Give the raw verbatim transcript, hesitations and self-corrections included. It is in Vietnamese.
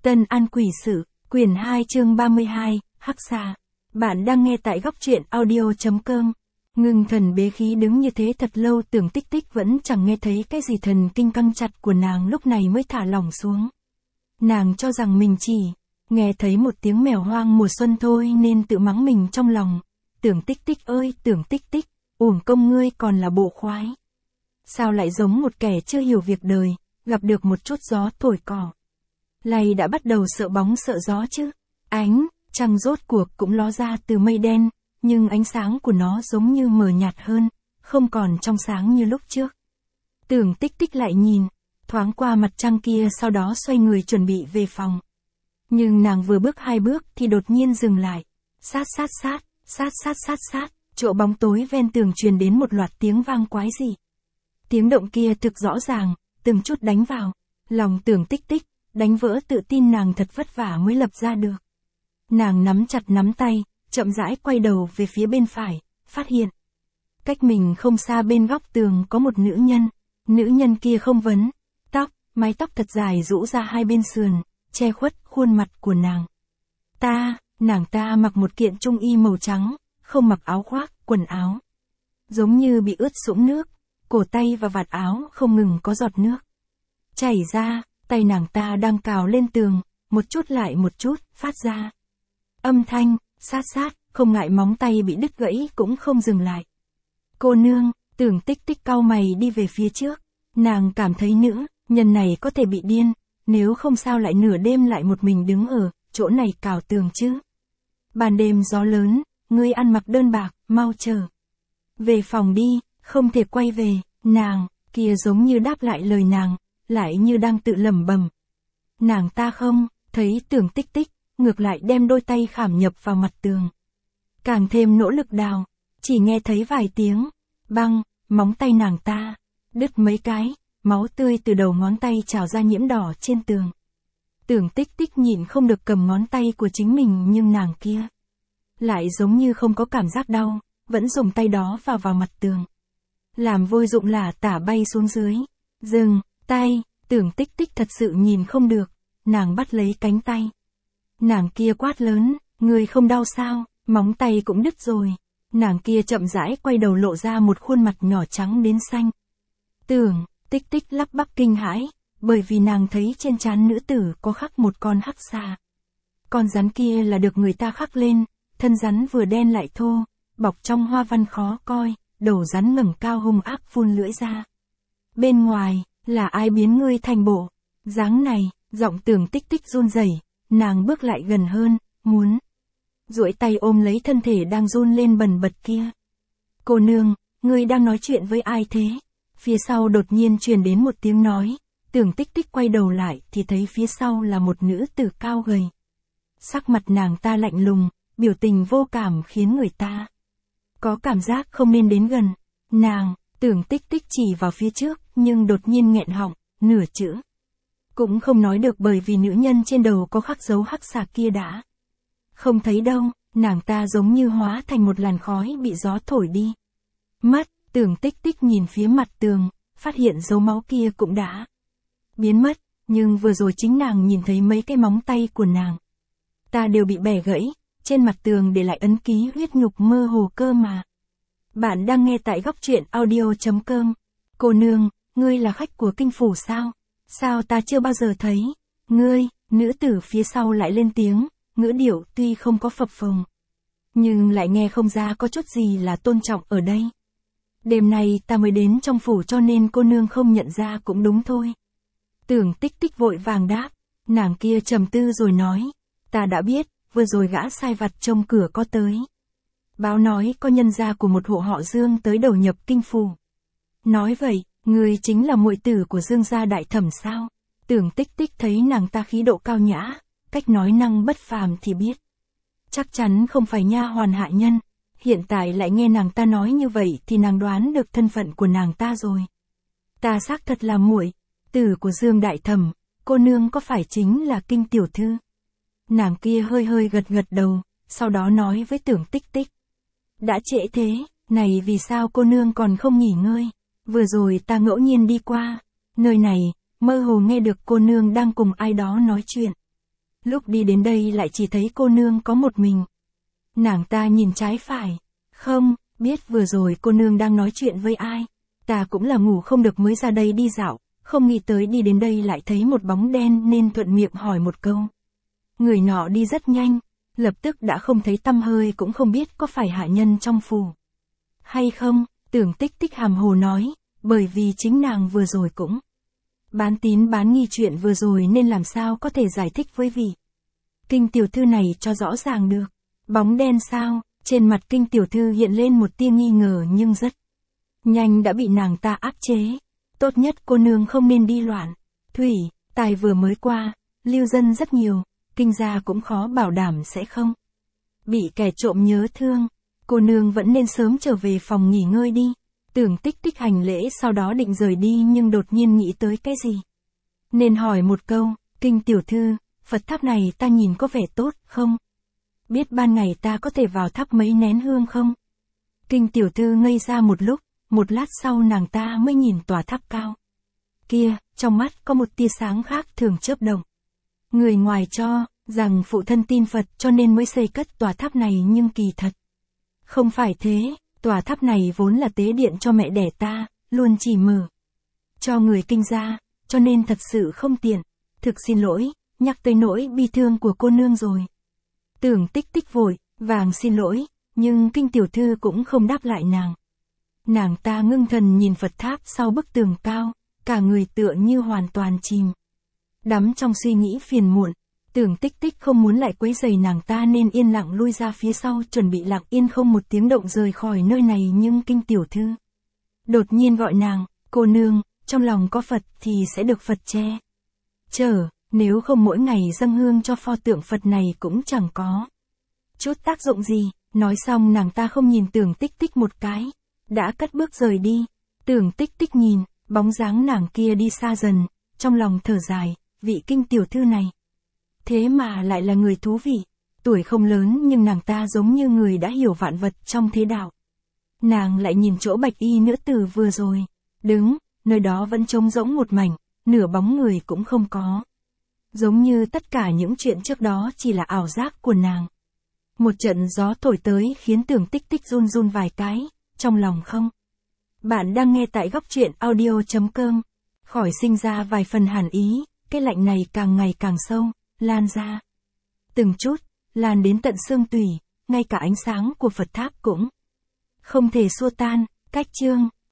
Tân An Quỷ Sự, quyển hai chương ba mươi hai, Hắc Xà. Bạn đang nghe tại góc truyện audio.com. Ngưng thần bế khí đứng như thế thật lâu, Tưởng Tích Tích vẫn chẳng nghe thấy cái gì, thần kinh căng chặt của nàng lúc này mới thả lỏng xuống. Nàng cho rằng mình chỉ nghe thấy một tiếng mèo hoang mùa xuân thôi nên tự mắng mình trong lòng. Tưởng Tích Tích ơi, Tưởng Tích Tích, uổng công ngươi còn là bộ khoái. Sao lại giống một kẻ chưa hiểu việc đời, gặp được một chút gió thổi cỏ lay đã bắt đầu sợ bóng sợ gió chứ. Ánh trăng rốt cuộc cũng ló ra từ mây đen, nhưng ánh sáng của nó giống như mờ nhạt hơn, không còn trong sáng như lúc trước. Tưởng Tích Tích lại nhìn thoáng qua mặt trăng kia, sau đó xoay người chuẩn bị về phòng. Nhưng nàng vừa bước hai bước thì đột nhiên dừng lại. Sát sát sát, sát sát sát sát, chỗ bóng tối ven tường truyền đến một loạt tiếng vang quái dị. Tiếng động kia thực rõ ràng, từng chút đánh vào lòng Tưởng Tích Tích, đánh vỡ tự tin nàng thật vất vả mới lập ra được. Nàng nắm chặt nắm tay, chậm rãi quay đầu về phía bên phải, phát hiện cách mình không xa bên góc tường có một nữ nhân. Nữ nhân kia không vấn tóc, mái tóc thật dài rũ ra hai bên sườn, che khuất khuôn mặt của nàng. Ta, nàng ta mặc một kiện trung y màu trắng, không mặc áo khoác, quần áo giống như bị ướt sũng nước, cổ tay và vạt áo không ngừng có giọt nước chảy ra. Tay nàng ta đang cào lên tường, một chút lại một chút, phát ra âm thanh, sát sát, không ngại móng tay bị đứt gãy cũng không dừng lại. Cô nương, Tưởng Tích Tích cau mày đi về phía trước. Nàng cảm thấy nữ nhân này có thể bị điên, nếu không sao lại nửa đêm lại một mình đứng ở chỗ này cào tường chứ. Ban đêm gió lớn, ngươi ăn mặc đơn bạc, mau chờ về phòng đi, không thể quay về. Nàng kia giống như đáp lại lời nàng, lại như đang tự lẩm bẩm. Nàng ta không thấy Tưởng Tích Tích, ngược lại đem đôi tay khảm nhập vào mặt tường, càng thêm nỗ lực đào. Chỉ nghe thấy vài tiếng băng, móng tay nàng ta đứt mấy cái, máu tươi từ đầu ngón tay trào ra nhiễm đỏ trên tường. Tưởng Tích Tích nhìn không được cầm ngón tay của chính mình, nhưng nàng kia lại giống như không có cảm giác đau, vẫn dùng tay đó vào vào mặt tường, làm vôi rụng lả tả bay xuống dưới. Dừng tay, Tưởng Tích Tích thật sự nhìn không được, nàng bắt lấy cánh tay nàng kia quát lớn, ngươi không đau sao, móng tay cũng đứt rồi. Nàng kia chậm rãi quay đầu lộ ra một khuôn mặt nhỏ trắng đến xanh. Tưởng Tích Tích lắp bắp kinh hãi, bởi vì nàng thấy trên trán nữ tử có khắc một con hắc xà. Con rắn kia là được người ta khắc lên, thân rắn vừa đen lại thô, bọc trong hoa văn khó coi, đầu rắn ngẩng cao hung ác phun lưỡi ra. Bên ngoài, là ai biến ngươi thành bộ dáng này? Giọng Tưởng Tích Tích run rẩy, nàng bước lại gần hơn, muốn duỗi tay ôm lấy thân thể đang run lên bần bật kia. Cô nương, ngươi đang nói chuyện với ai thế? Phía sau đột nhiên truyền đến một tiếng nói. Tưởng Tích Tích quay đầu lại thì thấy phía sau là một nữ tử cao gầy. Sắc mặt nàng ta lạnh lùng, biểu tình vô cảm khiến người ta có cảm giác không nên đến gần. Nàng, Tưởng Tích Tích chỉ vào phía trước, nhưng đột nhiên nghẹn họng, nửa chữ cũng không nói được, bởi vì nữ nhân trên đầu có khắc dấu hắc xà kia đã không thấy đâu. Nàng ta giống như hóa thành một làn khói bị gió thổi đi mất. Tưởng Tích Tích nhìn phía mặt tường, phát hiện dấu máu kia cũng đã biến mất, nhưng vừa rồi chính nàng nhìn thấy mấy cái móng tay của nàng ta đều bị bẻ gãy, trên mặt tường để lại ấn ký huyết nhục mơ hồ cơ mà. Bạn đang nghe tại góc truyện audio.com. Cô nương, ngươi là khách của kinh phủ sao? Sao ta chưa bao giờ thấy ngươi? Nữ tử phía sau lại lên tiếng, ngữ điệu tuy không có phập phồng, nhưng lại nghe không ra có chút gì là tôn trọng ở đây. Đêm nay ta mới đến trong phủ cho nên cô nương không nhận ra cũng đúng thôi. Tưởng Tích Tích vội vàng đáp. Nàng kia trầm tư rồi nói, ta đã biết, vừa rồi gã sai vặt trông cửa có tới báo nói có nhân gia của một hộ họ Dương tới đầu nhập kinh phủ. Nói vậy, người chính là muội tử của Dương gia đại thẩm sao? Tưởng Tích Tích thấy nàng ta khí độ cao nhã, cách nói năng bất phàm thì biết chắc chắn không phải nha hoàn hạ nhân. Hiện tại lại nghe nàng ta nói như vậy thì nàng đoán được thân phận của nàng ta rồi. Ta xác thật là muội tử của Dương đại thẩm, cô nương có phải chính là Kinh tiểu thư? Nàng kia hơi hơi gật gật đầu, sau đó nói với Tưởng Tích Tích. Đã trễ thế, này vì sao cô nương còn không nghỉ ngơi? Vừa rồi ta ngẫu nhiên đi qua nơi này, mơ hồ nghe được cô nương đang cùng ai đó nói chuyện. Lúc đi đến đây lại chỉ thấy cô nương có một mình. Nàng ta nhìn trái phải. Không, biết vừa rồi cô nương đang nói chuyện với ai. Ta cũng là ngủ không được mới ra đây đi dạo, không nghĩ tới đi đến đây lại thấy một bóng đen nên thuận miệng hỏi một câu. Người nọ đi rất nhanh, lập tức đã không thấy tăm hơi, cũng không biết có phải hạ nhân trong phủ hay không. Tưởng Tích Tích hàm hồ nói, bởi vì chính nàng vừa rồi cũng bán tín bán nghi chuyện vừa rồi nên làm sao có thể giải thích với vị Kinh tiểu thư này cho rõ ràng được. Bóng đen sao? Trên mặt Kinh tiểu thư hiện lên một tia nghi ngờ nhưng rất nhanh đã bị nàng ta áp chế. Tốt nhất cô nương không nên đi loạn. Thủy, tài vừa mới qua, lưu dân rất nhiều, Kinh gia cũng khó bảo đảm sẽ không bị kẻ trộm nhớ thương. Cô nương vẫn nên sớm trở về phòng nghỉ ngơi đi. Tưởng Tích Tích hành lễ sau đó định rời đi nhưng đột nhiên nghĩ tới cái gì, nên hỏi một câu. Kinh tiểu thư, Phật tháp này ta nhìn có vẻ tốt không? Biết ban ngày ta có thể vào thắp mấy nén hương không? Kinh tiểu thư ngây ra một lúc, một lát sau nàng ta mới nhìn tòa tháp cao kia, trong mắt có một tia sáng khác thường chớp động. Người ngoài cho rằng phụ thân tin Phật cho nên mới xây cất tòa tháp này nhưng kỳ thật không phải thế. Tòa tháp này vốn là tế điện cho mẹ đẻ ta, luôn chỉ mở cho người Kinh gia, cho nên thật sự không tiện. Thực xin lỗi, nhắc tới nỗi bi thương của cô nương rồi. Tưởng Tích Tích vội vàng xin lỗi, nhưng Kinh tiểu thư cũng không đáp lại nàng. Nàng ta ngưng thần nhìn Phật tháp sau bức tường cao, cả người tựa như hoàn toàn chìm đắm trong suy nghĩ phiền muộn. Tưởng Tích Tích không muốn lại quấy rầy nàng ta nên yên lặng lui ra phía sau, chuẩn bị lặng yên không một tiếng động rời khỏi nơi này, nhưng Kinh tiểu thư đột nhiên gọi nàng. Cô nương, trong lòng có Phật thì sẽ được Phật che chở, nếu không mỗi ngày dâng hương cho pho tượng Phật này cũng chẳng có chút tác dụng gì. Nói xong nàng ta không nhìn Tưởng Tích Tích một cái, đã cất bước rời đi. Tưởng Tích Tích nhìn bóng dáng nàng kia đi xa dần, trong lòng thở dài, vị Kinh tiểu thư này thế mà lại là người thú vị. Tuổi không lớn nhưng nàng ta giống như người đã hiểu vạn vật trong thế đạo. Nàng lại nhìn chỗ bạch y nữ tử vừa rồi đứng, nơi đó vẫn trống rỗng một mảnh, nửa bóng người cũng không có. Giống như tất cả những chuyện trước đó chỉ là ảo giác của nàng. Một trận gió thổi tới khiến Tưởng Tích Tích run run vài cái, trong lòng không. Bạn đang nghe tại góc truyện audio chấm com. Khỏi sinh ra vài phần hàn ý, cái lạnh này càng ngày càng sâu, lan ra từng chút, lan đến tận xương tủy, ngay cả ánh sáng của Phật tháp cũng không thể xua tan. Cách chương